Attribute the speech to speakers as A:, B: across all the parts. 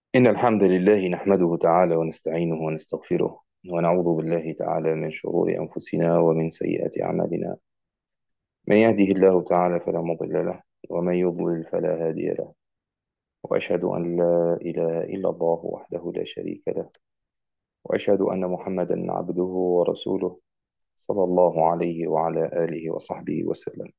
A: إن الحمد لله نحمده تعالى ونستعينه ونستغفره ونعوذ بالله تعالى من شرور أنفسنا ومن سيئات أعمالنا. من يهده الله تعالى فلا مضل له، ومن يضلل فلا هادي له. وأشهد أن لا إله إلا الله وحده لا شريك له، وأشهد أن محمدا عبده ورسوله صلى الله عليه وعلى آله وصحبه وسلم.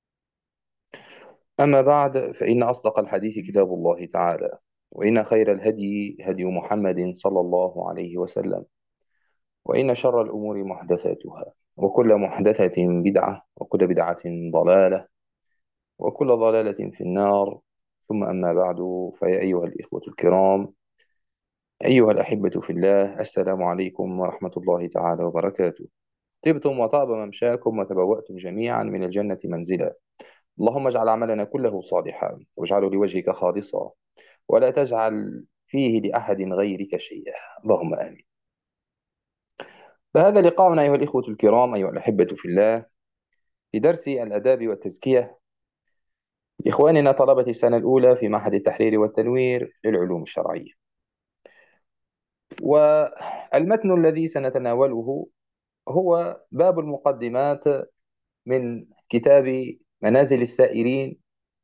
A: أما بعد، فإن أصدق الحديث كتاب الله تعالى، وإن خير الهدي هدي محمد صلى الله عليه وسلم، وإن شر الأمور محدثاتها، وكل محدثة بدعة، وكل بدعة ضلالة، وكل ضلالة في النار. ثم أما بعد، فيا أيها الإخوة الكرام، أيها الأحبة في الله، السلام عليكم ورحمة الله تعالى وبركاته. طبتم وطاب ممشاكم وتبوأتم جميعا من الجنة منزلا. اللهم اجعل عملنا كله صالحا، واجعله لوجهك خالصا، ولا تجعل فيه لأحد غيرك شيئا. اللهم آمين. فهذا لقاؤنا أيها الإخوة الكرام، أيها الأحبة في الله، في درس الآداب والتزكية لإخواننا طلبة السنة الأولى في معهد التحرير والتنوير للعلوم الشرعية. والمتن الذي سنتناوله هو باب المقدمات من كتاب منازل السائرين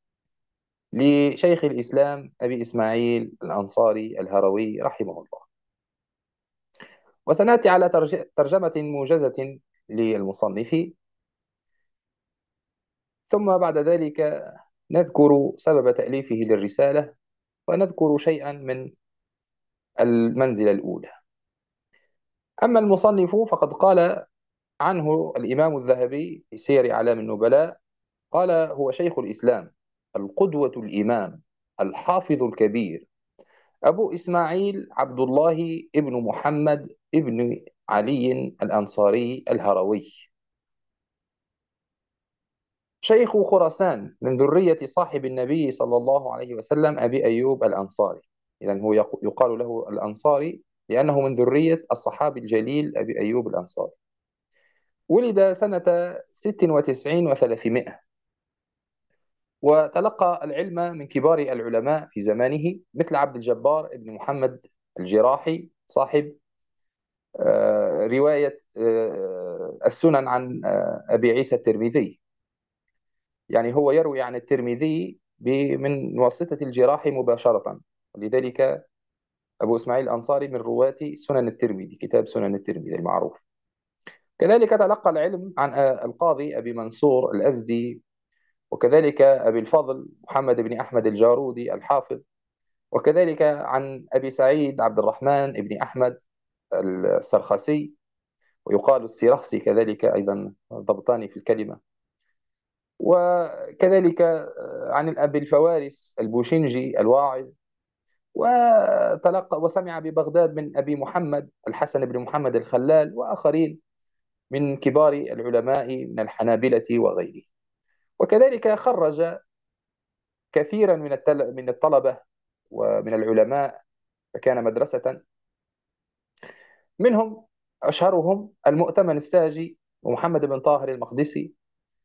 A: لشيخ الإسلام أبي إسماعيل الأنصاري الهروي رحمه الله. وسنأتي على ترجمة موجزة للمصنف، ثم بعد ذلك نذكر سبب تأليفه للرسالة، ونذكر شيئا من المنزلة الأولى. أما المصنف فقد قال عنه الإمام الذهبي في سير أعلام النبلاء، قال: هو شيخ الإسلام، القدوة الإمام، الحافظ الكبير، أبو إسماعيل عبد الله ابن محمد ابن علي الأنصاري الهروي، شيخ خراسان من ذرية صاحب النبي صلى الله عليه وسلم أبي أيوب الأنصاري. إذن هو يقال له الأنصاري لأنه من ذرية الصحابي الجليل أبي أيوب الأنصاري. ولد سنة 96 و300، وتلقى العلم من كبار العلماء في زمانه مثل عبد الجبار بن محمد الجراحي صاحب رواية السنن عن أبي عيسى الترمذي. يعني هو يروي عن الترمذي من واسطة الجراحي مباشرة، ولذلك أبو إسماعيل الأنصاري من رواة سنن الترمذي، كتاب سنن الترمذي المعروف. كذلك تلقى العلم عن القاضي أبي منصور الأزدي، وكذلك أبي الفضل محمد بن أحمد الجارودي الحافظ، وكذلك عن أبي سعيد عبد الرحمن بن أحمد السرخسي، ويقال السيرخسي كذلك أيضا، ضبطان في الكلمة. وكذلك عن أبي الفوارس البوشنجي الواعظ. وتلقى وسمع ببغداد من أبي محمد الحسن بن محمد الخلال وآخرين من كبار العلماء من الحنابلة وغيره. وكذلك خرج كثيرا من الطلبة ومن العلماء، فكان مدرسة. منهم أشهرهم المؤتمن الساجي ومحمد بن طاهر المقدسي،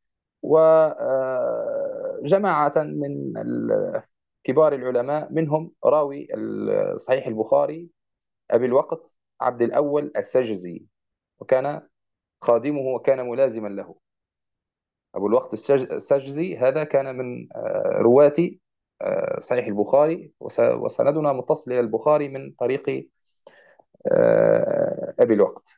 A: وجماعة من كبار العلماء، منهم راوي صحيح البخاري أبي الوقت عبد الأول السجزي، وكان خادمه وكان ملازما له. أبو الوقت السجزي هذا كان من رواة صحيح البخاري، وسندنا متصل إلى البخاري من طريق أبي الوقت.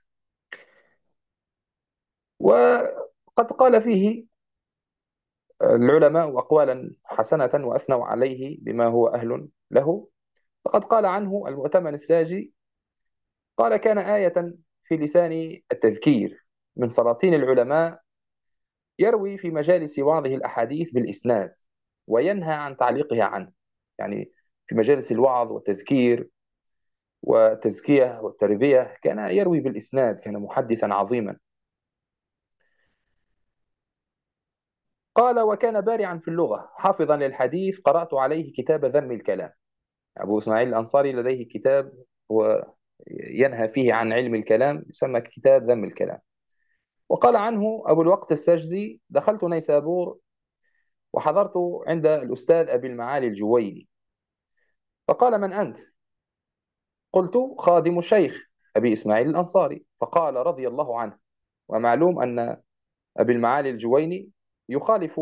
A: وقد قال فيه العلماء أقوالا حسنة وأثنوا عليه بما هو أهل له. فقد قال عنه المؤتمن الساجي، قال: كان آية في لسان التذكير من سلاطين العلماء، يروي في مجالس وعظه الأحاديث بالإسناد، وينهى عن تعليقها عنه. يعني في مجالس الوعظ والتذكير والتزكية والتربية كان يروي بالإسناد، كان محدثا عظيما. قال: وكان بارعا في اللغة حافظا للحديث، قرأت عليه كتاب ذم الكلام. أبو إسماعيل الأنصاري لديه كتاب هو ينهى فيه عن علم الكلام، يسمى كتاب ذم الكلام. وقال عنه أبو الوقت السجزي: دخلت نيسابور وحضرت عند الأستاذ أبي المعالي الجويني، فقال: من أنت؟ قلت: خادم الشيخ أبي إسماعيل الأنصاري. فقال رضي الله عنه. ومعلوم أن أبي المعالي الجويني يخالف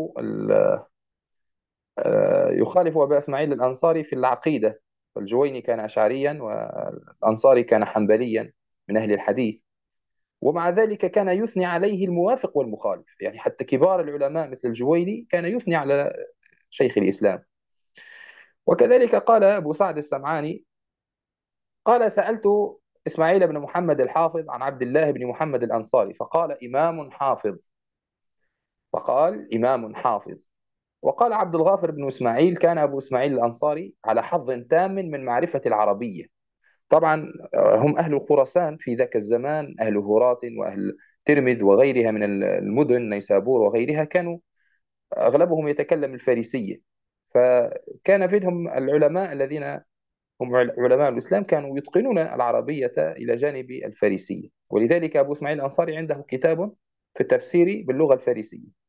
A: يخالف أبا إسماعيل الأنصاري في العقيدة. الجويني كان أشعريا والأنصاري كان حنبليا من أهل الحديث. ومع ذلك كان يثني عليه الموافق والمخالف، يعني حتى كبار العلماء مثل الجويني كان يثني على شيخ الإسلام. وكذلك قال أبو سعد السمعاني، قال: سألت إسماعيل بن محمد الحافظ عن عبد الله بن محمد الأنصاري فقال: إمام حافظ. فقال: إمام حافظ. وقال عبد الغافر بن إسماعيل: كان أبو إسماعيل الأنصاري على حظ تام من معرفة العربية. طبعا هم أهل خراسان في ذاك الزمان، أهل هرات وأهل ترمذ وغيرها من المدن، نيسابور وغيرها، كانوا أغلبهم يتكلم الفارسية. فكان فيهم العلماء الذين هم علماء الإسلام كانوا يتقنون العربية إلى جانب الفارسية، ولذلك أبو إسماعيل الأنصاري عنده كتاب في التفسير باللغة الفارسية.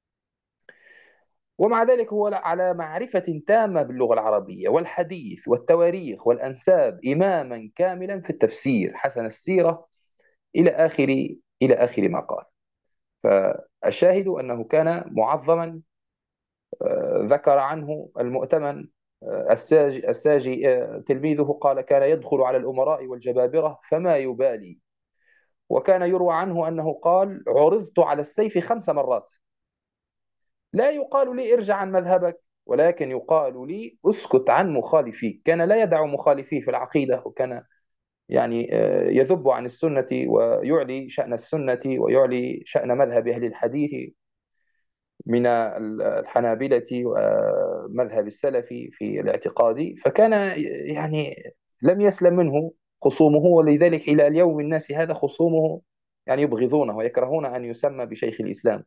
A: ومع ذلك هو على معرفة تامة باللغة العربية والحديث والتواريخ والأنساب، إماما كاملا في التفسير، حسن السيرة، إلى آخر ما قال. فالشاهد أنه كان معظما. ذكر عنه المؤتمن الساجي تلميذه، قال: كان يدخل على الأمراء والجبابرة فما يبالي. وكان يروى عنه أنه قال: عرضت على السيف 5 مرات، لا يقال لي ارجع عن مذهبك، ولكن يقال لي اسكت عن مخالفيك. كان لا يدع مخالفيه في العقيدة، وكان يعني يذب عن السنة ويعلي شأن السنة ويعلي شأن مذهب أهل الحديث من الحنابلة ومذهب السلف في الاعتقاد. فكان يعني لم يسلم منه خصومه، ولذلك إلى اليوم الناس هذا خصومه يعني يبغضونه ويكرهون أن يسمى بشيخ الإسلام.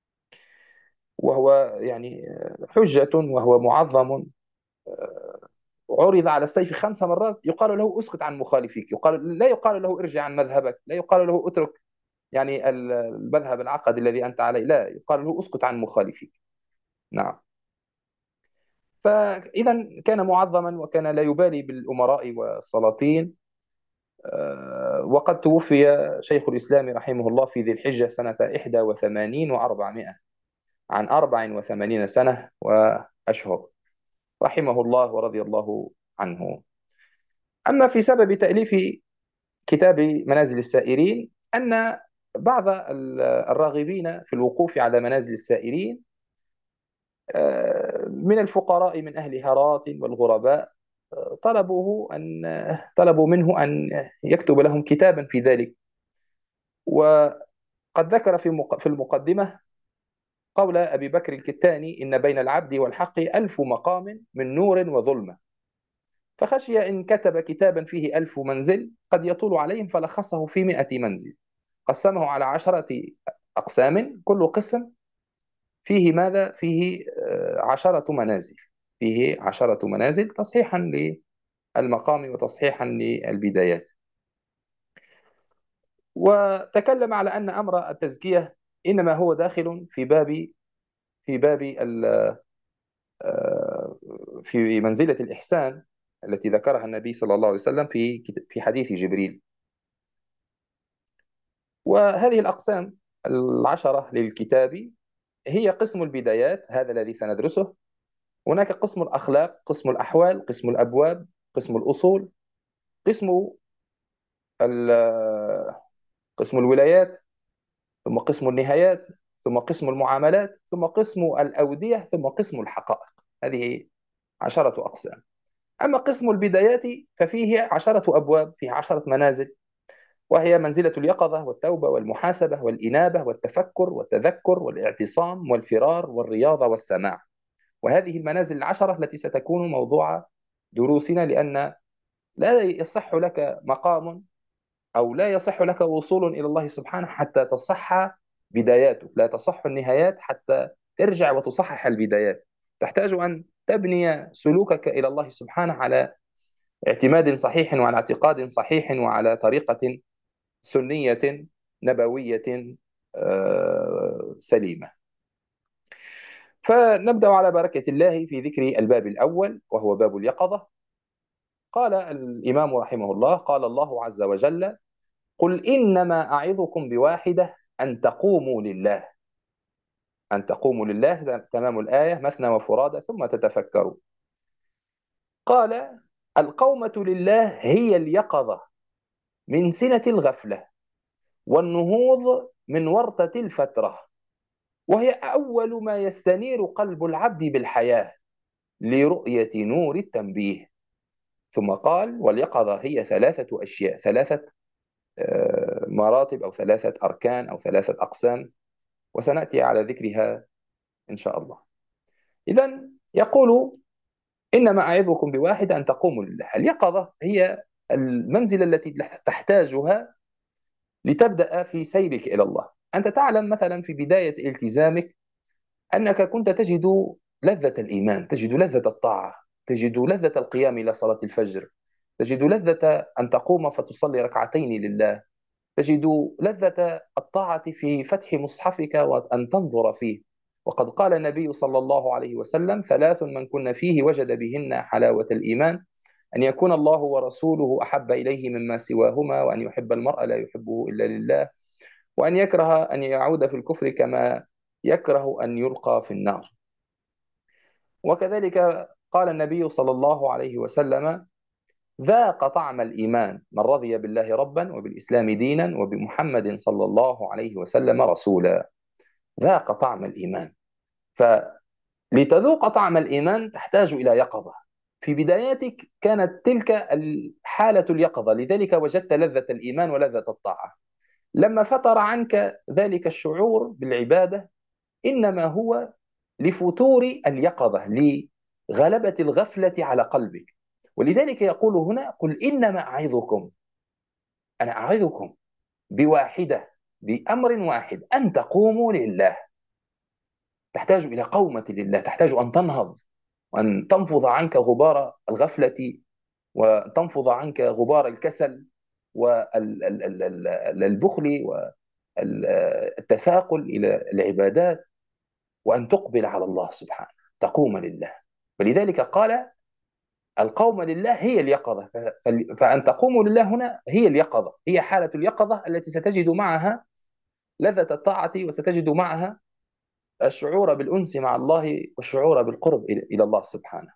A: وهو يعني حجة وهو معظم. عرض على السيف 5 مرات، يقال له اسكت عن مخالفيك، لا يقال له ارجع عن مذهبك، لا يقال له اترك يعني المذهب العقدي الذي أنت عليه، لا يقال له اسكت عن مخالفيك. نعم. فإذا كان معظما وكان لا يبالي بالأمراء والسلاطين. وقد توفي شيخ الإسلام رحمه الله في ذي الحجة سنة 81 و400، عن 84 سنة وأشهر، رحمه الله ورضي الله عنه. أما في سبب تأليف كتاب منازل السائرين، أن بعض الراغبين في الوقوف على منازل السائرين من الفقراء من أهل هرات والغرباء طلبوا منه أن يكتب لهم كتابا في ذلك. وقد ذكر في المقدمة قول أبي بكر الكتاني: إن بين العبد والحق 1000 مقام من نور وظلمة. فخشي إن كتب كتابا فيه 1000 منزل قد يطول عليهم، فلخصه في 100 منزل، قسمه على 10 أقسام، كل قسم فيه ماذا؟ فيه 10 منازل، فيه 10 منازل تصحيحا للمقام وتصحيحا للبدايات. وتكلم على أن أمر التزكية إنما هو داخل في باب في منزلة الإحسان التي ذكرها النبي صلى الله عليه وسلم في حديث جبريل. وهذه الأقسام ال10 للكتاب هي قسم البدايات، هذا الذي سندرسه. هناك قسم الأخلاق، قسم الأحوال، قسم الأبواب، قسم الأصول، قسم قسم الولايات، ثم قسم النهايات، ثم قسم المعاملات، ثم قسم الأودية، ثم قسم الحقائق. هذه 10 أقسام. أما قسم البدايات ففيه 10 أبواب، فيه 10 منازل، وهي منزلة اليقظة والتوبة والمحاسبة والإنابة والتفكر والتذكر والاعتصام والفرار والرياضة والسماع. وهذه المنازل ال10 التي ستكون موضوع دروسنا، لأن لا يصح لك مقام أو لا يصح لك وصول إلى الله سبحانه حتى تصح بداياته، لا تصح النهايات حتى ترجع وتصحح البدايات. تحتاج أن تبني سلوكك إلى الله سبحانه على اعتماد صحيح وعلى اعتقاد صحيح وعلى طريقة سنية نبوية سليمة. فنبدأ على بركة الله في ذكر الباب الأول، وهو باب اليقظة. قال الإمام رحمه الله: قال الله عز وجل: قل إنما أعظكم بواحدة، أن تقوموا لله. أن تقوموا لله، تمام الآية: مثنى وفرادى ثم تتفكروا. قال: القومة لله هي اليقظة من سنة الغفلة، والنهوض من ورطة الفترة، وهي أول ما يستنير قلب العبد بالحياة لرؤية نور التنبيه. ثم قال: واليقظة هي ثلاثة أشياء، ثلاثة مراتب، أو ثلاثة أركان، أو ثلاثة أقسام، وسنأتي على ذكرها إن شاء الله. إذن يقول: إنما أعظكم بواحد، أن تقوموا لله. اليقظة هي المنزلة التي تحتاجها لتبدأ في سيرك إلى الله. أنت تعلم مثلا في بداية التزامك أنك كنت تجد لذة الإيمان، تجد لذة الطاعة، تجد لذة القيام إلى صلاة الفجر، تجد لذة أن تقوم فتصلي ركعتين لله، تجد لذة الطاعة في فتح مصحفك وأن تنظر فيه. وقد قال النبي صلى الله عليه وسلم: ثلاث من كن فيه وجد بهن حلاوة الإيمان: أن يكون الله ورسوله أحب إليه مما سواهما، وأن يحب المرء لا يحبه إلا لله، وأن يكره أن يعود في الكفر كما يكره أن يلقى في النار. وكذلك قال النبي صلى الله عليه وسلم: ذاق طعم الإيمان من رضي بالله ربا وبالإسلام دينا وبمحمد صلى الله عليه وسلم رسولا. ذاق طعم الإيمان. فلتذوق طعم الإيمان تحتاج إلى يقظة. في بداياتك كانت تلك الحالة اليقظة، لذلك وجدت لذة الإيمان ولذة الطاعة. لما فتر عنك ذلك الشعور بالعبادة، إنما هو لفتور اليقظة، لغلبة الغفلة على قلبك. ولذلك يقول هنا: قل إنما أعظكم، أنا أعظكم بواحدة، بأمر واحد، أن تقوموا لله. تحتاج إلى قومة لله، تحتاج أن تنهض، وأن تنفض عنك غبار الغفلة، وتنفض عنك غبار الكسل والبخل والتثاقل إلى العبادات، وأن تقبل على الله سبحانه، تقوم لله. فلذلك قال: القوم لله هي اليقظة. فأن تقوموا لله هنا هي اليقظة، هي حالة اليقظة التي ستجد معها لذة الطاعة، وستجد معها الشعور بالأنس مع الله والشعور بالقرب إلى الله سبحانه.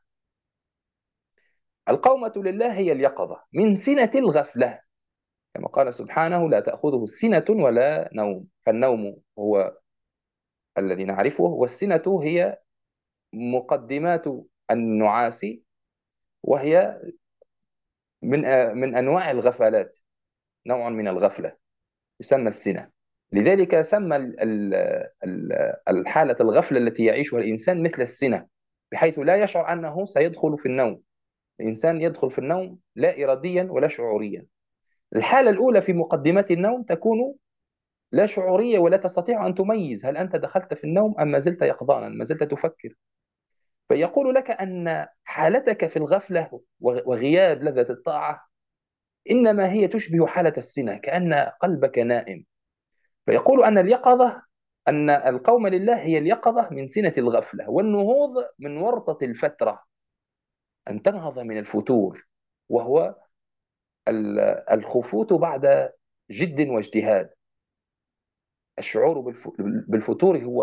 A: القومة لله هي اليقظة من سنة الغفلة، كما قال سبحانه: لا تأخذه سنة ولا نوم. فالنوم هو الذي نعرفه، والسنة هي مقدمات النعاس، وهي من أنواع الغفلات، نوع من الغفلة يسمى السنة. لذلك سمى الحالة الغفلة التي يعيشها الإنسان مثل السنة، بحيث لا يشعر أنه سيدخل في النوم. الإنسان يدخل في النوم لا إراديا ولا شعوريا. الحالة الأولى في مقدمات النوم تكون لا شعورية، ولا تستطيع أن تميز هل أنت دخلت في النوم أم ما زلت يقظانا، ما زلت تفكر. فيقول لك أن حالتك في الغفلة وغياب لذة الطاعة إنما هي تشبه حالة السنة، كأن قلبك نائم. فيقول أن اليقظة، أن القوم لله هي اليقظة من سنة الغفلة، والنهوض من ورطة الفترة، أن تنهض من الفتور، وهو الخفوت بعد جد واجتهاد. الشعور بالفتور هو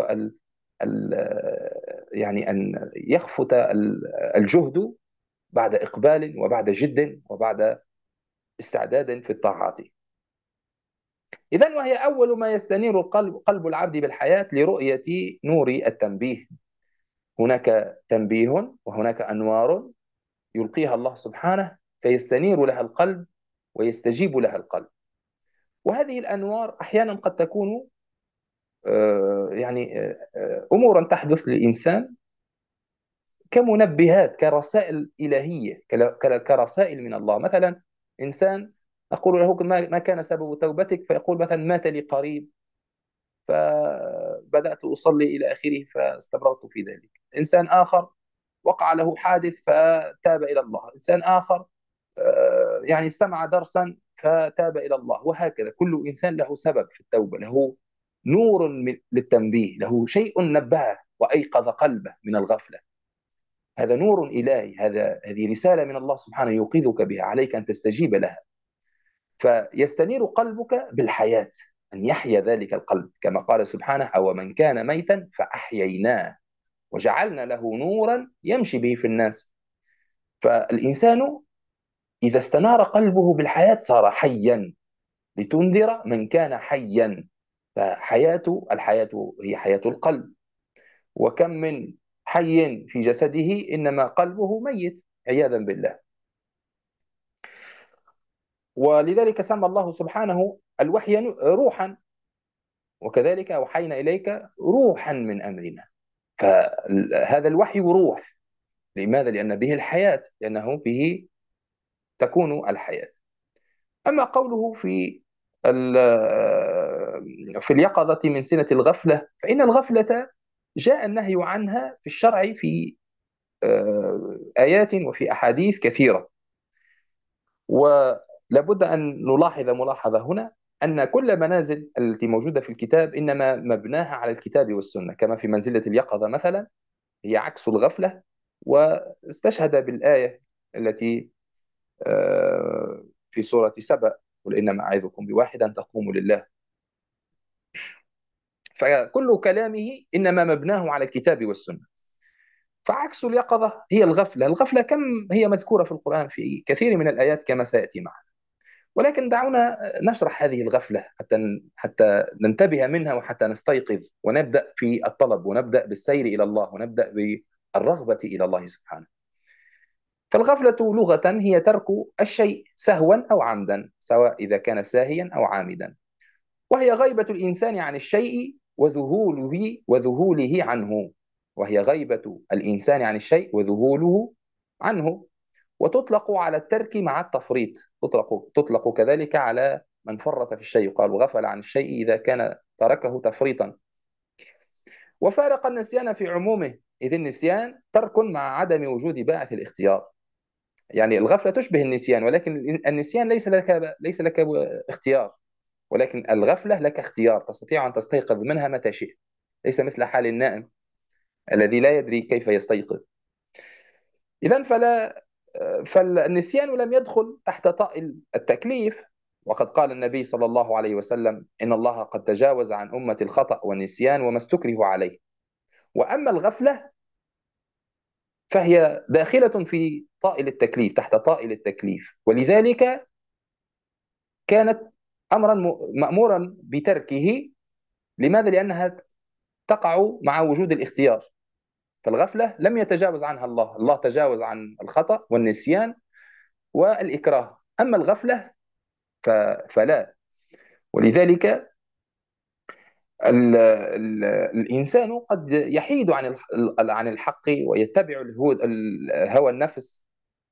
A: يعني أن يخفت الجهد بعد إقبال وبعد جد وبعد استعداد في الطاعات. إذن وهي أول ما يستنير قلب العبد بالحياة لرؤية نور التنبيه. هناك تنبيه وهناك أنوار يلقيها الله سبحانه، فيستنير لها القلب ويستجيب لها القلب. وهذه الأنوار أحيانا قد تكون يعني أمورا تحدث للإنسان كمنبهات، كرسائل إلهية، كرسائل من الله. مثلا إنسان أقول له: ما كان سبب توبتك؟ فيقول مثلا: مات لي قريب فبدأت أصلي إلى آخره فاستمررت في ذلك. إنسان آخر وقع له حادث فتاب إلى الله. إنسان آخر يعني استمع درسا فتاب إلى الله. وهكذا كل إنسان له سبب في التوبة، له نور للتنبيه، له شيء نبهه وأيقظ قلبه من الغفلة. هذا نور إلهي، هذه رسالة من الله سبحانه يوقظك بها، عليك أن تستجيب لها. فيستنير قلبك بالحياة، أن يحيا ذلك القلب، كما قال سبحانه: أو من كان ميتا فأحييناه وجعلنا له نورا يمشي به في الناس. فالإنسان إذا استنار قلبه بالحياة صار حيا، لتنذر من كان حيا. الحياة هي حياة القلب، وكم من حي في جسده إنما قلبه ميت عياذا بالله. ولذلك سمى الله سبحانه الوحي روحا، وكذلك أوحينا إليك روحا من أمرنا. فهذا الوحي روح. لماذا؟ لأن به الحياة، لأنه به تكون الحياة. أما قوله في اليقظة من سنة الغفلة، فإن الغفلة جاء النهي عنها في الشرع في آيات وفي أحاديث كثيرة. ولابد أن نلاحظ ملاحظة هنا، أن كل منازل التي موجودة في الكتاب إنما مبناها على الكتاب والسنة، كما في منزلة اليقظة مثلا هي عكس الغفلة. واستشهد بالآية التي في سورة سبأ: قل إنما أعظكم بواحد أن تقوموا لله. فكل كلامه إنما مبناه على الكتاب والسنة. فعكس اليقظة هي الغفلة. الغفلة كم هي مذكورة في القرآن في كثير من الآيات كما سيأتي معنا. ولكن دعونا نشرح هذه الغفلة حتى ننتبه منها، وحتى نستيقظ ونبدأ في الطلب، ونبدأ بالسير إلى الله، ونبدأ بالرغبة إلى الله سبحانه. فالغفلة لغة هي ترك الشيء سهوا أو عمدا، سواء إذا كان ساهيا أو عامدا. وهي غيبة الإنسان عن الشيء وذهوله عنه. وهي غيبة الإنسان عن الشيء وذهوله عنه. وتطلق على الترك مع التفريط، تطلق كذلك على من فرط في الشيء، قال وغفل عن الشيء إذا كان تركه تفريطا. وفارق النسيان في عمومه، إذ النسيان ترك مع عدم وجود باعث الاختيار. يعني الغفلة تشبه النسيان، ولكن النسيان ليس لك اختيار، ولكن الغفلة لك اختيار، تستطيع أن تستيقظ منها متى شئت، ليس مثل حال النائم الذي لا يدري كيف يستيقظ. إذن فالنسيان لم يدخل تحت طائل التكليف. وقد قال النبي صلى الله عليه وسلم: إن الله قد تجاوز عن أمة الخطأ والنسيان وما استكره عليه. وأما الغفلة فهي داخلة في طائل التكليف، تحت طائل التكليف، ولذلك كانت أمرا مأمورا بتركه. لماذا؟ لأنها تقع مع وجود الاختيار. فالغفلة لم يتجاوز عنها الله، الله تجاوز عن الخطأ والنسيان والإكراه. أما الغفلة فلا. ولذلك الإنسان قد يحيد عن الحق ويتبع هوى النفس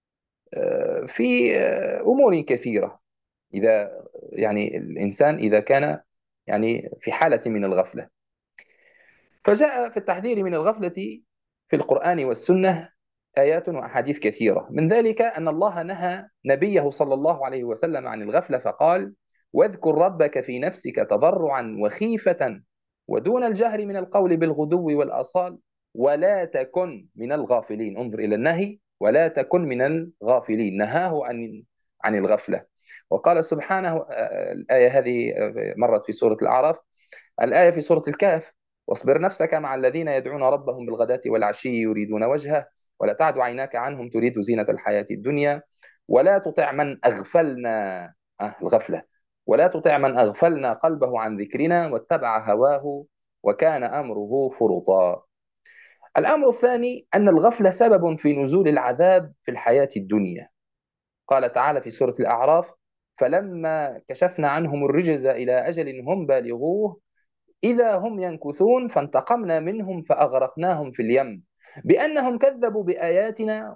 A: في أمور كثيرة، إذا يعني الإنسان إذا كان يعني في حالة من الغفلة. فجاء في التحذير من الغفلة في القرآن والسنة آيات وأحاديث كثيرة. من ذلك أن الله نهى نبيه صلى الله عليه وسلم عن الغفلة، فقال: واذكر ربك في نفسك تضرعا وخيفة ودون الجهر من القول بالغدو والآصال ولا تكن من الغافلين. انظر إلى النهي: ولا تكن من الغافلين، نهاه عن الغفلة. وقال سبحانه الآية هذه مرت في سورة الأعراف، الآية في سورة الكهف: واصبر نفسك مع الذين يدعون ربهم بالغداة والعشي يريدون وجهه ولا تعد عيناك عنهم تريد زينة الحياة الدنيا ولا تطع من أغفلنا الغفلة ولا تطع من أغفلنا قلبه عن ذكرنا واتبع هواه وكان أمره فرطا. الأمر الثاني أن الغفلة سبب في نزول العذاب في الحياة الدنيا. قال تعالى في سورة الأعراف: فلما كشفنا عنهم الرجز إلى أجل هم بالغوه إذا هم ينكثون فانتقمنا منهم فأغرقناهم في اليم بأنهم كذبوا بآياتنا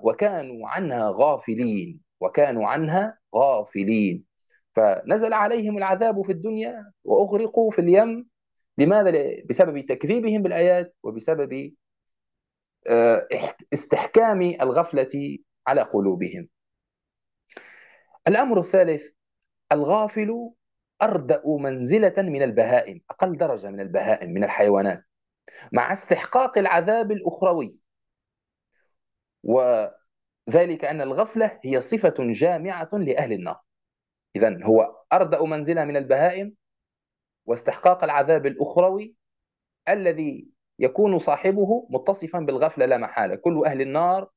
A: وكانوا عنها غافلين. فنزل عليهم العذاب في الدنيا وأغرقوا في اليم. لماذا؟ بسبب تكذيبهم بالآيات، وبسبب استحكام الغفلة على قلوبهم. الأمر الثالث: الغافل أردأ منزلة من البهائم، أقل درجة من البهائم من الحيوانات، مع استحقاق العذاب الأخروي. وذلك أن الغفلة هي صفة جامعة لأهل النار. إذن هو أردأ منزلة من البهائم، واستحقاق العذاب الأخروي الذي يكون صاحبه متصفا بالغفلة لا محالة. كل أهل النار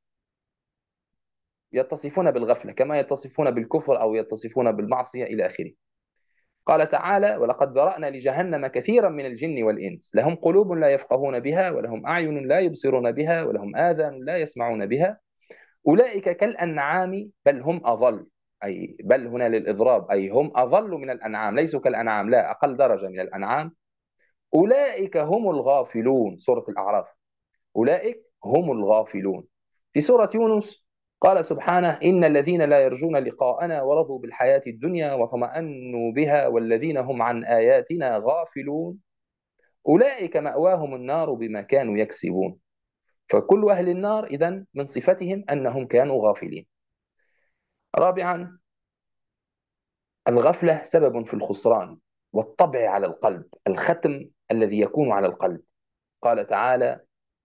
A: يتصفون بالغفلة كما يتصفون بالكفر أو يتصفون بالمعصية إلى آخره. قال تعالى: ولقد ذرأنا لجهنم كثيرا من الجن والإنس لهم قلوب لا يفقهون بها ولهم أعين لا يبصرون بها ولهم آذان لا يسمعون بها أولئك كالأنعام بل هم أضل. أي بل هنا للإضراب، أي هم أضل من الأنعام، ليسوا كالأنعام، لا، أقل درجة من الأنعام. أولئك هم الغافلون، سورة الأعراف. أولئك هم الغافلون. في سورة يونس قال سبحانه: إن الذين لا يرجون لقاءنا ورضوا بالحياة الدنيا واطمأنوا بها والذين هم عن آياتنا غافلون أولئك مأواهم النار بما كانوا يكسبون. فكل أهل النار إذن من صفتهم أنهم كانوا غافلين. رابعا، الغفلة سبب في الخسران والطبع على القلب، الختم الذي يكون على القلب. قال تعالى: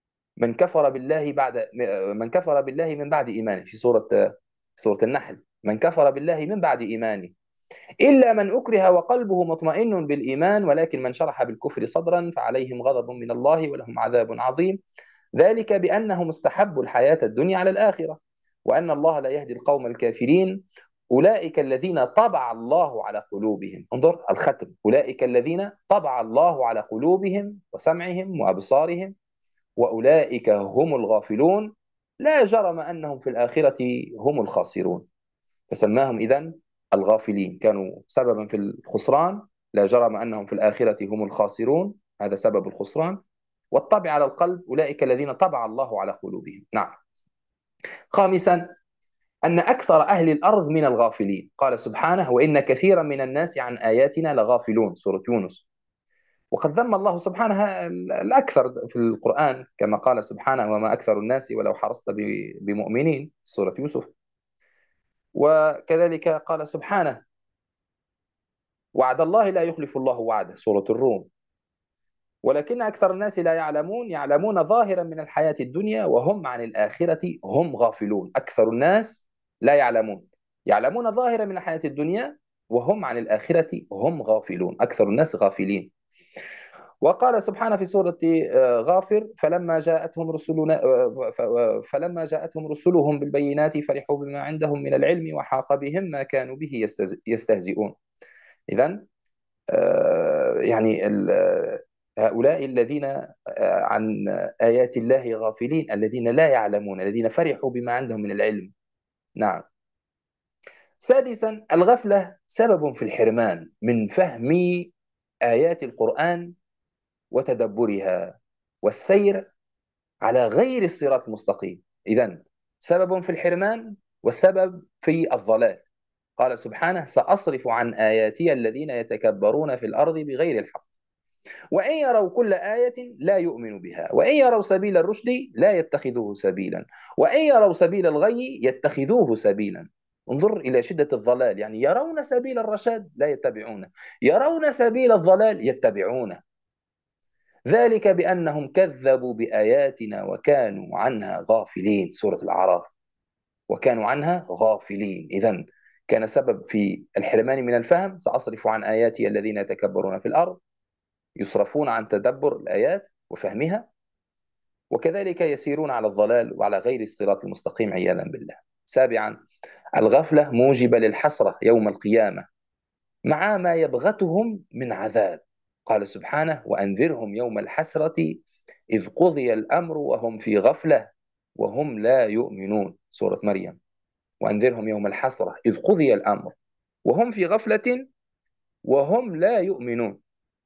A: من كفر بالله من بعد إيمانه، في سورة النحل: من كفر بالله من بعد إيمانه إلا من أكره وقلبه مطمئن بالإيمان ولكن من شرح بالكفر صدرا فعليهم غضب من الله ولهم عذاب عظيم ذلك بأنهم استحبوا الحياة الدنيا على الآخرة وأن الله لا يهدي القوم الكافرين أولئك الذين طبع الله على قلوبهم. انظر الختم: أولئك الذين طبع الله على قلوبهم وسمعهم وأبصارهم وأولئك هم الغافلون لا جرم أنهم في الآخرة هم الخاسرون. فسماهم إذن الغافلين، كانوا سببا في الخسران، لا جرم أنهم في الآخرة هم الخاسرون، هذا سبب الخسران. والطبع على القلب: أولئك الذين طبع الله على قلوبهم. نعم. خامسا، أن أكثر أهل الأرض من الغافلين. قال سبحانه: وإن كثيرا من الناس عن آياتنا لغافلون، سورة يونس. وقد ذم الله سبحانه الأكثر في القرآن كما قال سبحانه: وما أكثر الناس ولو حرصت بمؤمنين، سورة يوسف. وكذلك قال سبحانه: وعد الله لا يخلف الله وعده، سورة الروم. ولكن أكثر الناس لا يعلمون، يعلمون ظاهرا من الحياة الدنيا وهم عن الآخرة هم غافلون. أكثر الناس لا يعلمون، يعلمون ظاهرا من الحياة الدنيا وهم عن الآخرة هم غافلون. أكثر الناس غافلين. وقال سبحانه في سورة غافر: فلما جاءتهم رسلهم بالبينات فرحوا بما عندهم من العلم وحاق بهم ما كانوا به يستهزئون. إذن يعني هؤلاء الذين عن آيات الله غافلين، الذين لا يعلمون، الذين فرحوا بما عندهم من العلم. نعم. سادسا، الغفلة سبب في الحرمان من فهم آيات القرآن وتدبرها والسير على غير الصراط المستقيم. إذن سبب في الحرمان والسبب في الضلال. قال سبحانه: سأصرف عن آياتي الذين يتكبرون في الأرض بغير الحق وإن يروا كل آية لا يؤمنوا بها وإن يروا سبيل الرشد لا يتخذوه سبيلا وإن يروا سبيل الغي يتخذوه سبيلا. انظر إلى شدة الضلال، يعني يرون سبيل الرشاد لا يتبعونه، يرون سبيل الضلال يتبعونه. ذلك بأنهم كذبوا بآياتنا وكانوا عنها غافلين، سورة الأعراف. وكانوا عنها غافلين. إذن كان سبب في الحرمان من الفهم: سأصرف عن آياتي الذين يتكبرون في الأرض، يصرفون عن تدبر الآيات وفهمها، وكذلك يسيرون على الضلال وعلى غير الصراط المستقيم عياذا بالله. سابعا، الغفلة موجبة للحسرة يوم القيامة مع ما يبغتهم من عذاب. قال سبحانه: وأنذرهم يوم الحسرة إذ قضي الأمر وهم في غفلة وهم لا يؤمنون، سورة مريم. وأنذرهم يوم الحسرة إذ قضي الأمر وهم في غفلة وهم لا يؤمنون.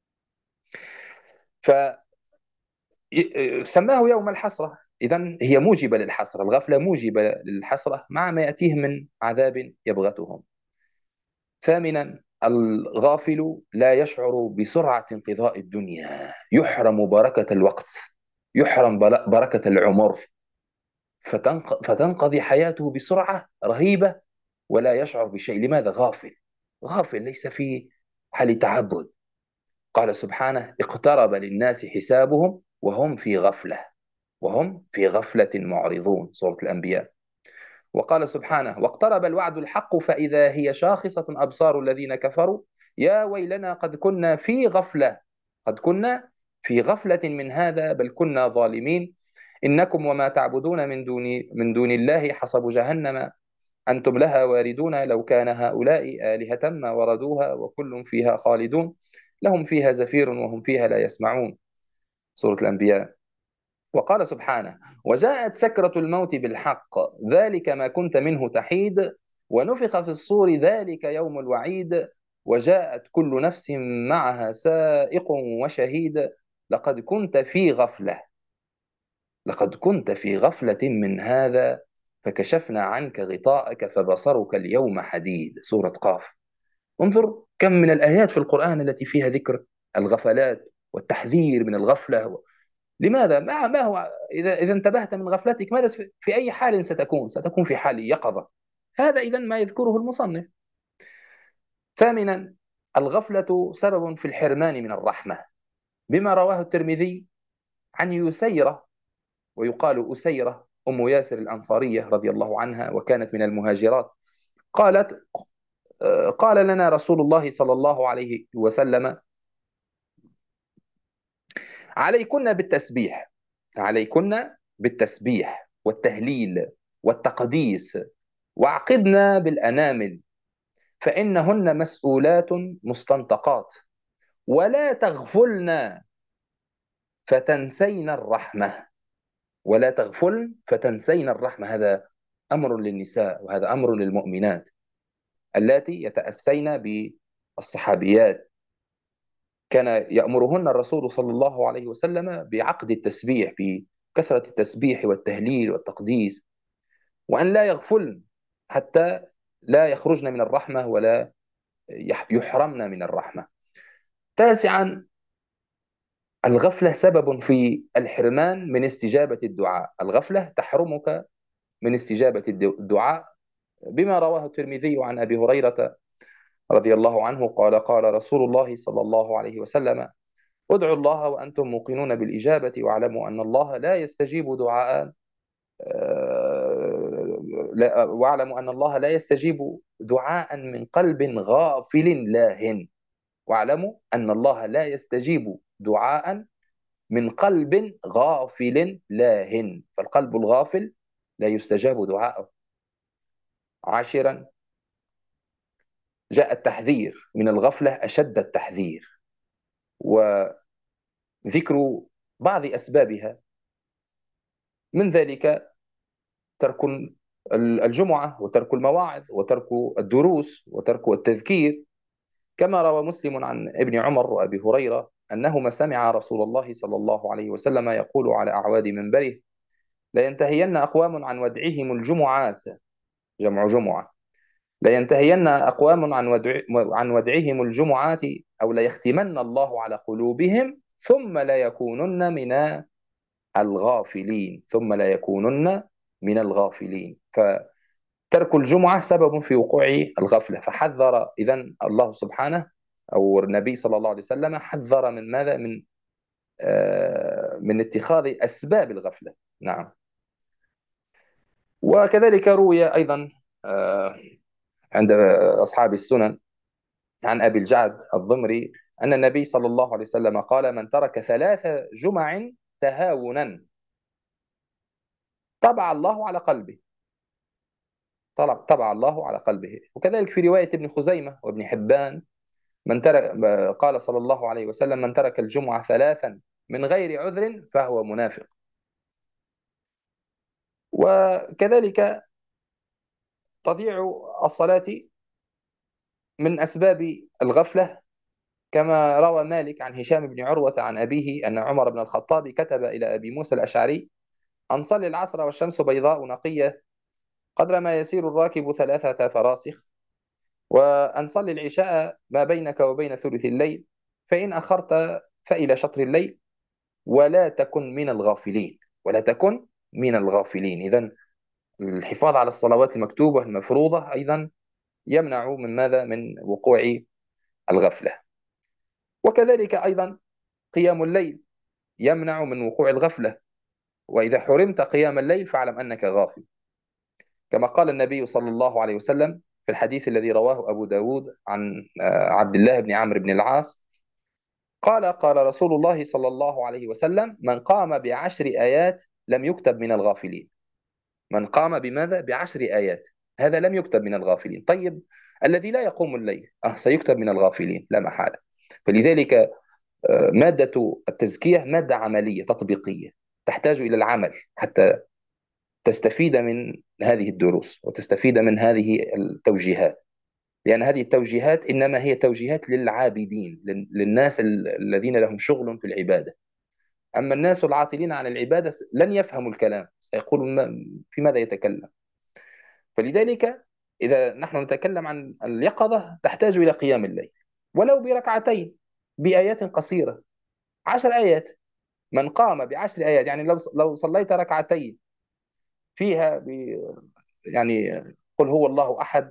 A: فسماه يوم الحسرة. إذن هي موجبة للحسرة، الغفلة موجبة للحسرة مع ما يأتيه من عذاب يبغتهم. ثامنا، الغافل لا يشعر بسرعة انقضاء الدنيا، يحرم بركة الوقت، يحرم بركة العمر، فتنقضي حياته بسرعة رهيبة ولا يشعر بشيء. لماذا؟ غافل، غافل، ليس في حال تعبد. قال سبحانه: اقترب للناس حسابهم وهم في غفلة. وهم في غفلة معرضون، سورة الأنبياء. وقال سبحانه: واقترب الوعد الحق فإذا هي شاخصة أبصار الذين كفروا يا ويلنا قد كنا في غفلة، قد كنا في غفلة من هذا بل كنا ظالمين، إنكم وما تعبدون من دون الله حصب جهنم أنتم لها واردون لو كان هؤلاء آلهة ما وردوها وكل فيها خالدون لهم فيها زفير وهم فيها لا يسمعون، سورة الأنبياء. وقال سبحانه: وجاءت سكرة الموت بالحق ذلك ما كنت منه تحيد ونفخ في الصور ذلك يوم الوعيد وجاءت كل نفس معها سائق وشهيد لقد كنت في غفلة، لقد كنت في غفلة من هذا فكشفنا عنك غطاءك فبصرك اليوم حديد، سورة قاف. انظر كم من الآيات في القرآن التي فيها ذكر الغفلات والتحذير من الغفلة. لماذا؟ ما هو إذا انتبهت من غفلتك ماذا في أي حال ستكون؟ ستكون في حال يقظة. هذا إذا ما يذكره المصنف. ثامنا: الغفلة سبب في الحرمان من الرحمة، بما رواه الترمذي عن يسيرة، ويقال أسيرة أم ياسر الأنصارية رضي الله عنها وكانت من المهاجرات، قالت: قال لنا رسول الله صلى الله عليه وسلم: عليكن بالتسبيح، عليكن بالتسبيح والتهليل والتقديس واعقدنا بالأنامل فإنهن مسؤولات مستنطقات ولا تغفلن فتنسين الرحمة، ولا تغفلن فتنسين الرحمة. هذا أمر للنساء وهذا أمر للمؤمنات اللاتي يتأسين بالصحابيات. كان يأمرهن الرسول صلى الله عليه وسلم بعقد التسبيح، بكثرة التسبيح والتهليل والتقديس، وأن لا يغفلن حتى لا يخرجن من الرحمة ولا يحرمن من الرحمة. تاسعا: الغفلة سبب في الحرمان من استجابة الدعاء، الغفلة تحرمك من استجابة الدعاء، بما رواه الترمذي عن أبي هريرة رضي الله عنه قال: قال رسول الله صلى الله عليه وسلم: ادعوا الله وأنتم موقنون بالإجابة واعلموا أن الله لا يستجيب دعاء واعلموا أن الله لا يستجيب دعاء من قلب غافل لاهٍ، واعلموا أن الله لا يستجيب دعاء من قلب غافل لاهٍ، فالقلب الغافل لا يستجاب دعاءه. عاشرا: جاء التحذير من الغفلة أشد التحذير، وذكر بعض أسبابها، من ذلك ترك الجمعة وترك المواعظ وترك الدروس وترك التذكير، كما روى مسلم عن ابن عمر وأبي هريرة أنهما سمع رسول الله صلى الله عليه وسلم يقول على أعواد منبره: لينتهين أقوام عن ودعهم الجمعات، جمع جمعة، لينتهين أقوام عن ودعهم الجمعات أو ليختمن الله على قلوبهم ثم لا يكونن من الغافلين، ثم لا يكونن من الغافلين. فترك الجمعة سبب في وقوع الغفلة، فحذر إذن الله سبحانه أو النبي صلى الله عليه وسلم حذر من ماذا؟ من اتخاذ أسباب الغفلة. نعم. وكذلك روي أيضا عند أصحاب السنن عن أبي الجعد الضمري أن النبي صلى الله عليه وسلم قال: من ترك 3 جمع تهاونا طبع الله على قلبه، طبع الله على قلبه. وكذلك في رواية ابن خزيمة وابن حبان من ترك قال صلى الله عليه وسلم: من ترك الجمعة 3 من غير عذر فهو منافق. وكذلك تضييع الصلاة من أسباب الغفلة، كما روى مالك عن هشام بن عروة عن أبيه أن عمر بن الخطاب كتب إلى أبي موسى الأشعري: أن صلي العصر والشمس بيضاء نقية قدر ما يسير الراكب 3 فراسخ، وأن صلي العشاء ما بينك وبين ثلث الليل، فإن أخرت فإلى شطر الليل، ولا تكن من الغافلين، ولا تكن من الغافلين. إذن الحفاظ على الصلوات المكتوبة المفروضة أيضا يمنع من ماذا؟ من وقوع الغفلة. وكذلك أيضا قيام الليل يمنع من وقوع الغفلة، وإذا حرمت قيام الليل فاعلم أنك غافل. كما قال النبي صلى الله عليه وسلم في الحديث الذي رواه أبو داود عن عبد الله بن عمرو بن العاص، قال رسول الله صلى الله عليه وسلم: من قام بعشر آيات لم يكتب من الغافلين. من قام بماذا؟ بعشر آيات، هذا لم يكتب من الغافلين. طيب، الذي لا يقوم الليل سيكتب من الغافلين لا محالة. فلذلك مادة التزكية مادة عملية تطبيقية، تحتاج إلى العمل حتى تستفيد من هذه الدروس وتستفيد من هذه التوجيهات، لأن هذه التوجيهات إنما هي توجيهات للعابدين، للناس الذين لهم شغل في العبادة. أما الناس العاطلين عن العبادة لن يفهموا الكلام، سيقولوا في ماذا يتكلم. فلذلك إذا نحن نتكلم عن اليقظة تحتاج إلى قيام الليل، ولو بركعتين، بآيات قصيرة، 10 آيات. من قام بعشر آيات، يعني لو صليت ركعتين فيها يعني قل هو الله أحد،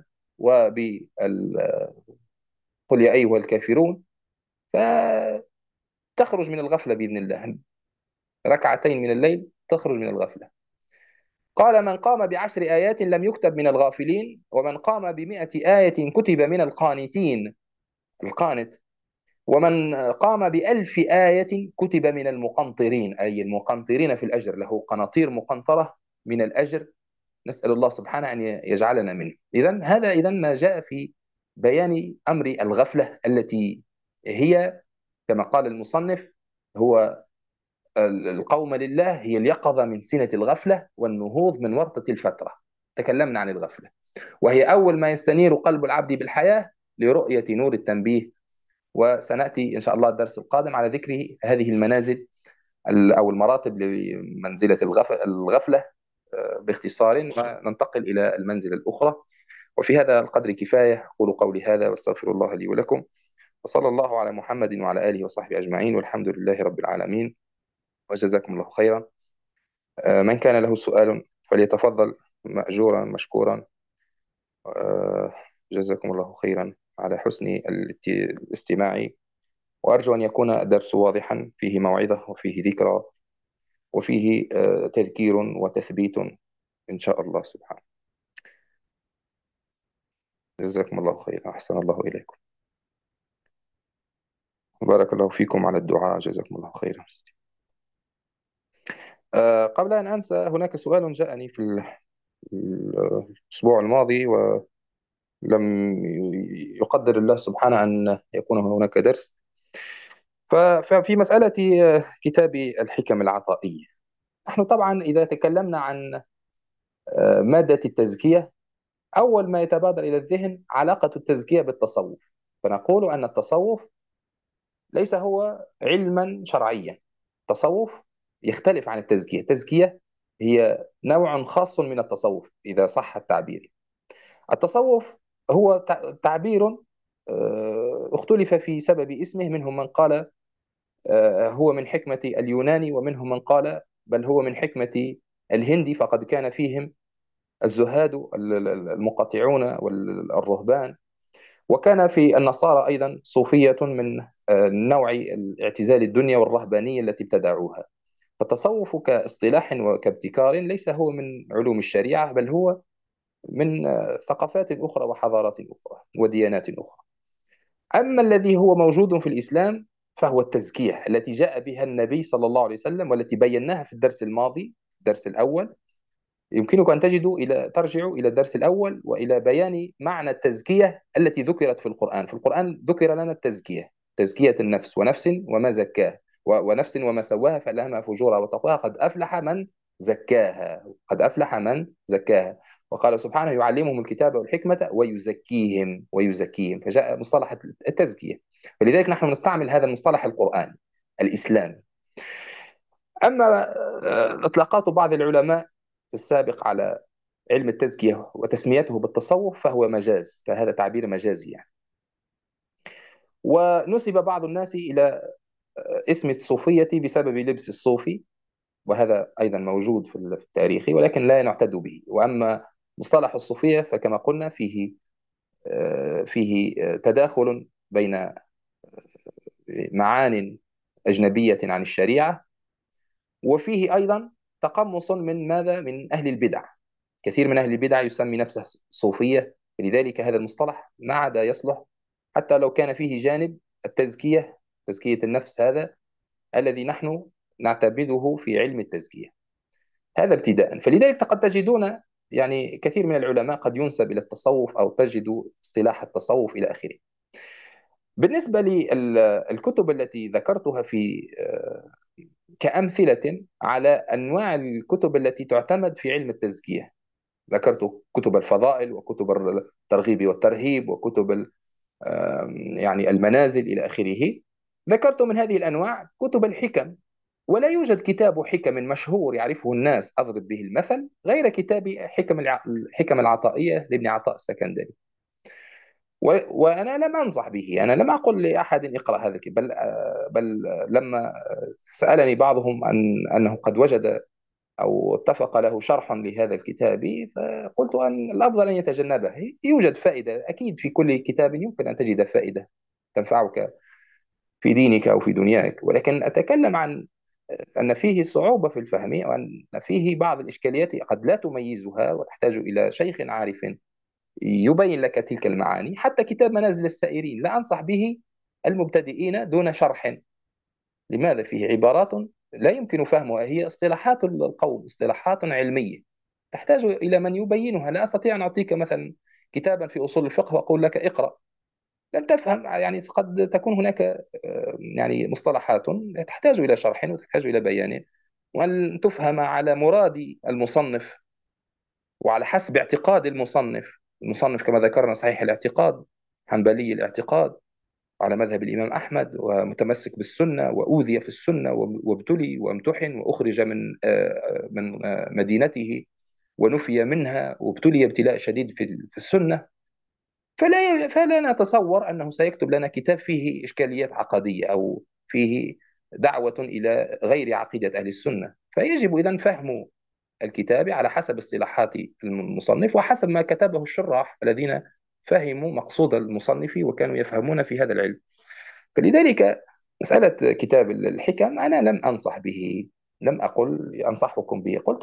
A: قل يا أيها الكافرون، فتخرج من الغفلة بإذن الله. ركعتين من الليل تخرج من الغفلة. قال: من قام بعشر آيات لم يكتب من الغافلين، ومن قام ب100 آية كتب من القانتين. القانت. ومن قام ب1000 آية كتب من المقنطرين، أي المقنطرين في الأجر، له قناطير مقنطرة من الأجر. نسأل الله سبحانه أن يجعلنا منه. إذا ما جاء في بيان أمر الغفلة، التي هي كما قال المصنف: هو القوم لله، هي اليقظة من سنة الغفلة والنهوض من ورطة الفترة. تكلمنا عن الغفلة، وهي أول ما يستنير قلب العبد بالحياة لرؤية نور التنبيه. وسنأتي إن شاء الله الدرس القادم على ذكر هذه المنازل أو المراتب لمنزلة الغفلة باختصار، وننتقل إلى المنزلة الأخرى. وفي هذا القدر كفاية. أقول قولي هذا واستغفر الله لي ولكم، وصلى الله على محمد وعلى آله وصحبه أجمعين، والحمد لله رب العالمين، وجزاكم الله خيرا. من كان له سؤال فليتفضل مأجورا مشكورا. آه، جزاكم الله خيرا على حسن الاستماع، وأرجو أن يكون الدرس واضحا، فيه موعظة وفيه ذكرى وفيه تذكير وتثبيت إن شاء الله سبحانه. جزاكم الله خيرا، أحسن الله إليكم، بارك الله فيكم على الدعاء، جزاكم الله خيرا. قبل أن أنسى، هناك سؤال جاءني في الأسبوع الماضي، ولم يقدر الله سبحانه أن يكون هناك درس. ففي مسألة كتاب الحكم العطائية، نحن طبعا إذا تكلمنا عن مادة التزكية، أول ما يتبادر إلى الذهن علاقة التزكية بالتصوف. فنقول أن التصوف ليس هو علما شرعيا. التصوف يختلف عن التزكية. التزكية هي نوع خاص من التصوف إذا صح التعبير. التصوف هو تعبير اختلف في سبب اسمه. منهم من قال هو من حكمة اليوناني، ومنهم من قال بل هو من حكمة الهندي، فقد كان فيهم الزهاد المقطعون والرهبان. وكان في النصارى أيضا صوفية من نوع الاعتزال الدنيا والرهبانية التي ابتدعوها. فالتصوف كاصطلاح وكابتكار ليس هو من علوم الشريعة، بل هو من ثقافات أخرى وحضارات أخرى وديانات أخرى. أما الذي هو موجود في الإسلام فهو التزكية التي جاء بها النبي صلى الله عليه وسلم، والتي بيناها في الدرس الماضي، الدرس الأول. يمكنك أن ترجعوا إلى الدرس الأول وإلى بيان معنى التزكية التي ذكرت في القرآن. في القرآن ذكر لنا التزكية: تزكية النفس، ونفس وما زكاها، ونفس وما سواها فألهمها فجورها وتقواها، قد أفلح من زكاها، قد أفلح من زكاها. وقال سبحانه: يعلمهم الكتاب والحكمة ويزكيهم. فجاء مصطلح التزكية. فلذلك نحن نستعمل هذا المصطلح القرآني الإسلامي. أما إطلاقات بعض العلماء في السابق على علم التزكية وتسميته بالتصوف فهو مجاز، فهذا تعبير مجازي يعني. ونسب بعض الناس إلى اسم الصوفية بسبب لبس الصوفي، وهذا أيضا موجود في التاريخ ولكن لا نعتد به. وأما مصطلح الصوفية فكما قلنا فيه تداخل بين معان أجنبية عن الشريعة، وفيه أيضا تقمص من ماذا؟ من أهل البدع. كثير من أهل البدع يسمي نفسه صوفية، لذلك هذا المصطلح ما عاد يصلح، حتى لو كان فيه جانب التزكية، تزكية النفس، هذا الذي نحن نعتمده في علم التزكية. هذا ابتداء. فلذلك قد تجدون يعني كثير من العلماء قد ينسب إلى التصوف، أو تجد اصطلاح التصوف إلى آخره. بالنسبة للكتب التي ذكرتها في كأمثلة على أنواع الكتب التي تعتمد في علم التزكية، ذكرت كتب الفضائل وكتب الترغيب والترهيب وكتب يعني المنازل إلى آخره. ذكرت من هذه الأنواع كتب الحكم، ولا يوجد كتاب حكم مشهور يعرفه الناس أضرب به المثل غير كتاب الحكم العطائية لابن عطاء السكندري. وأنا لم أنصح به، أنا لم أقل لأحد اقرأ هذا الكتاب، بل لما سألني بعضهم أنه قد وجد أو اتفق له شرح لهذا الكتاب، فقلت أن الأفضل أن يتجنبه. يوجد فائدة أكيد في كل كتاب، يمكن أن تجد فائدة تنفعك في دينك أو في دنياك، ولكن أتكلم عن أن فيه صعوبة في الفهم، وأن فيه بعض الإشكاليات قد لا تميزها، وتحتاج إلى شيخ عارف يبين لك تلك المعاني. حتى كتاب منازل السائرين لا أنصح به المبتدئين دون شرح. لماذا؟ فيه عبارات لا يمكن فهمها، هي اصطلاحات القوم، اصطلاحات علمية تحتاج إلى من يبينها. لا أستطيع أن أعطيك مثلا كتابا في أصول الفقه وأقول لك اقرأ، لن تفهم. يعني قد تكون هناك يعني مصطلحات تحتاج إلى شرح وتحتاج إلى بيان، وأن تفهم على مراد المصنف وعلى حسب اعتقاد المصنف. المصنف كما ذكرنا صحيح الاعتقاد، حنبلي الاعتقاد على مذهب الإمام أحمد، ومتمسك بالسنة، وأوذي في السنة وابتلي وامتحن وأخرج من مدينته ونفي منها، وابتلي ابتلاء شديد في السنة. فلا نتصور أنه سيكتب لنا كتاب فيه إشكاليات عقدية أو فيه دعوة إلى غير عقيدة أهل السنة. فيجب إذن فهم الكتاب على حسب اصطلاحات المصنف وحسب ما كتبه الشراح الذين فهموا مقصود المصنف وكانوا يفهمون في هذا العلم. فلذلك مسألة كتاب الحكم أنا لم أنصح به، لم أقل أنصحكم به، قلت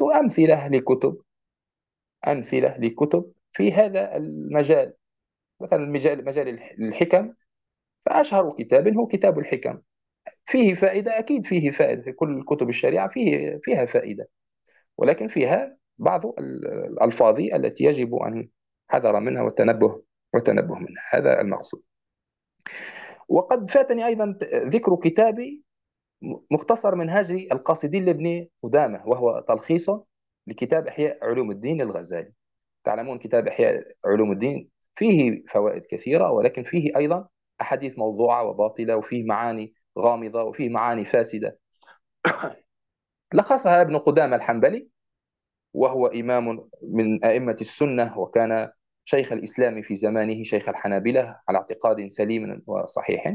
A: أمثلة لكتب في هذا المجال. مثلا مجال الحكم، فأشهر كتاب هو كتاب الحكم. فيه فائدة، أكيد فيه فائدة، في كل كتب الشريعة فيها فائدة، ولكن فيها بعض الألفاظ التي يجب أن حذر منها والتنبه منها. هذا المقصود. وقد فاتني أيضا ذكر كتاب مختصر منهاج القاصدين لابن قدامة، وهو تلخيص لكتاب إحياء علوم الدين للغزالي. تعلمون كتاب إحياء علوم الدين فيه فوائد كثيرة، ولكن فيه أيضا أحاديث موضوعة وباطلة، وفيه معاني غامضة، وفيه معاني فاسدة. لخصها ابن قدامة الحنبلي، وهو إمام من أئمة السنة، وكان شيخ الإسلام في زمانه، شيخ الحنابلة على اعتقاد سليم وصحيح.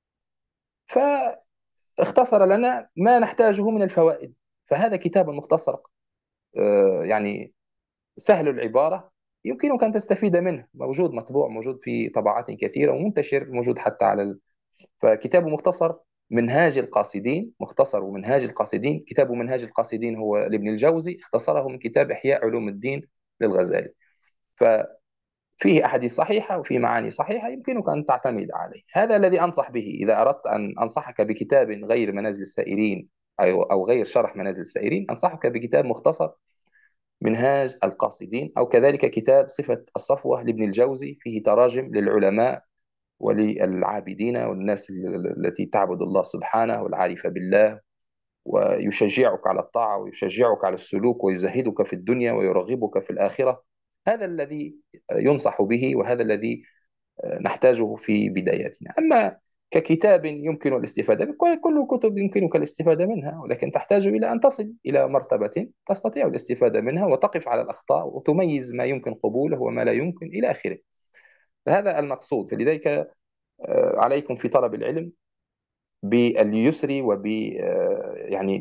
A: فاختصر لنا ما نحتاجه من الفوائد. فهذا كتاب مختصر، يعني سهل العبارة، يمكنك أن تستفيد منه، موجود مطبوع، موجود في طبعات كثيرة، ومنتشر، موجود حتى فكتاب مختصر منهاج القاصدين، مختصر منهاج القاصدين. كتاب منهاج القاصدين هو لابن الجوزي، اختصره من كتاب إحياء علوم الدين للغزالي. ففيه أحاديث صحيحة وفيه معاني صحيحة، يمكنك أن تعتمد عليه. هذا الذي أنصح به. إذا أردت أن أنصحك بكتاب غير منازل السائرين أو غير شرح منازل السائرين، أنصحك بكتاب مختصر منهاج القاصدين، أو كذلك كتاب صفة الصفوة لابن الجوزي، فيه تراجم للعلماء وللعابدين والناس التي تعبد الله سبحانه والعارفة بالله، ويشجعك على الطاعة ويشجعك على السلوك ويزهدك في الدنيا ويرغبك في الآخرة. هذا الذي ينصح به، وهذا الذي نحتاجه في بداياتنا. أما ككتاب يمكن الاستفادة منه، كل الكتب يمكنك الاستفادة منها، ولكن تحتاج إلى أن تصل إلى مرتبة تستطيع الاستفادة منها وتقف على الأخطاء وتميز ما يمكن قبوله وما لا يمكن إلى آخره. فهذا المقصود. فلذلك عليكم في طلب العلم باليسر يعني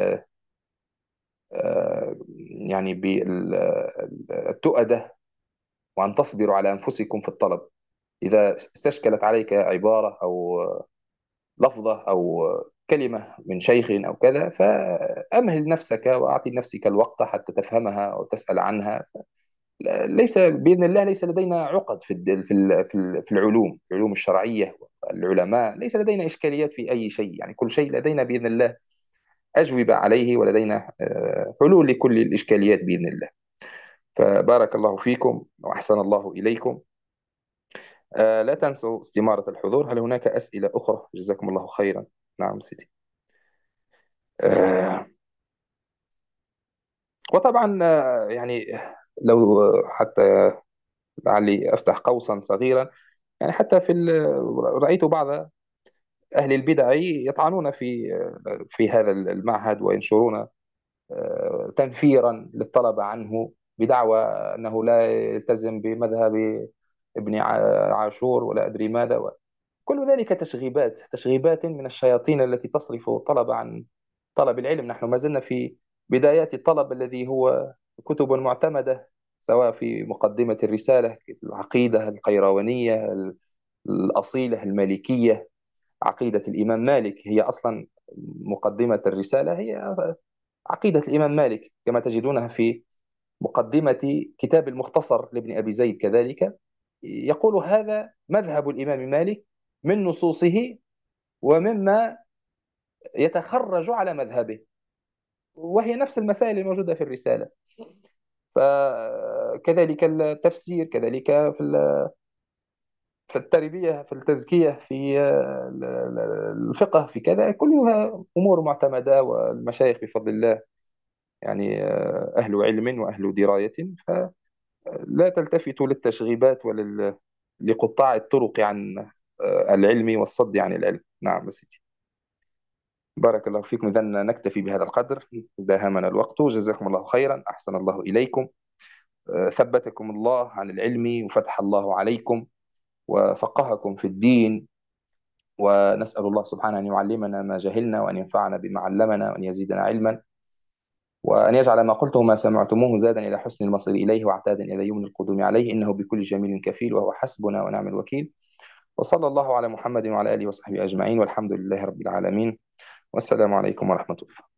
A: يعني بالتؤدة، وأن تصبروا على أنفسكم في الطلب. إذا استشكلت عليك عبارة أو لفظة أو كلمة من شيخ أو كذا، فأمهل نفسك وأعطي نفسك الوقت حتى تفهمها وتسأل عنها. ليس بإذن الله ليس لدينا عقد في العلوم الشرعية. العلماء ليس لدينا إشكاليات في أي شيء، يعني كل شيء لدينا بإذن الله أجوبة عليه، ولدينا حلول لكل الإشكاليات بإذن الله. فبارك الله فيكم وأحسن الله إليكم. لا تنسوا استمارة الحضور. هل هناك أسئلة أخرى؟ جزاكم الله خيرا. نعم سيدي. آه، وطبعا يعني لو حتى لعلي أفتح قوسا صغيرا، يعني حتى رأيت بعض أهل البدع يطعنون في هذا المعهد، وينشرون تنفيرا للطلبة عنه بدعوى أنه لا يلتزم بمذهب ابن عاشور ولا أدري ماذا. كل ذلك تشغيبات من الشياطين التي تصرف الطلبة عن طلب العلم. نحن ما زلنا في بدايات الطلب الذي هو كتب معتمدة، سواء في مقدمة الرسالة، العقيدة القيروانية الأصيلة المالكية. عقيدة الإمام مالك هي أصلا مقدمة الرسالة، هي عقيدة الإمام مالك كما تجدونها في مقدمة كتاب المختصر لابن أبي زيد كذلك. يقول هذا مذهب الإمام مالك من نصوصه ومما يتخرج على مذهبه، وهي نفس المسائل الموجودة في الرسالة. فكذلك التفسير، كذلك في التربية، في التزكية، في الفقه، في كذا، كلها أمور معتمدة. والمشايخ بفضل الله يعني أهل علم وأهل دراية، فلا تلتفتوا للتشغيبات لقطاع الطرق عن العلم والصد عن العلم. نعم سيدي. بارك الله فيكم. إذا نكتفي بهذا القدر، داهمنا الوقت. جزاكم الله خيرا، أحسن الله إليكم. ثبتكم الله عن العلم وفتح الله عليكم وفقهكم في الدين. ونسأل الله سبحانه أن يعلمنا ما جهلنا، وأن ينفعنا بما علمنا، وأن يزيدنا علما، وأن يجعل ما قلته ما سمعتموه زادا إلى حسن المصير إليه، وعتادا إلى يوم القدوم عليه، إنه بكل جميل كفيل، وهو حسبنا ونعم الوكيل. وصلى الله على محمد وعلى آله وصحبه أجمعين، والحمد لله رب العالمين. والسلام عليكم ورحمة الله.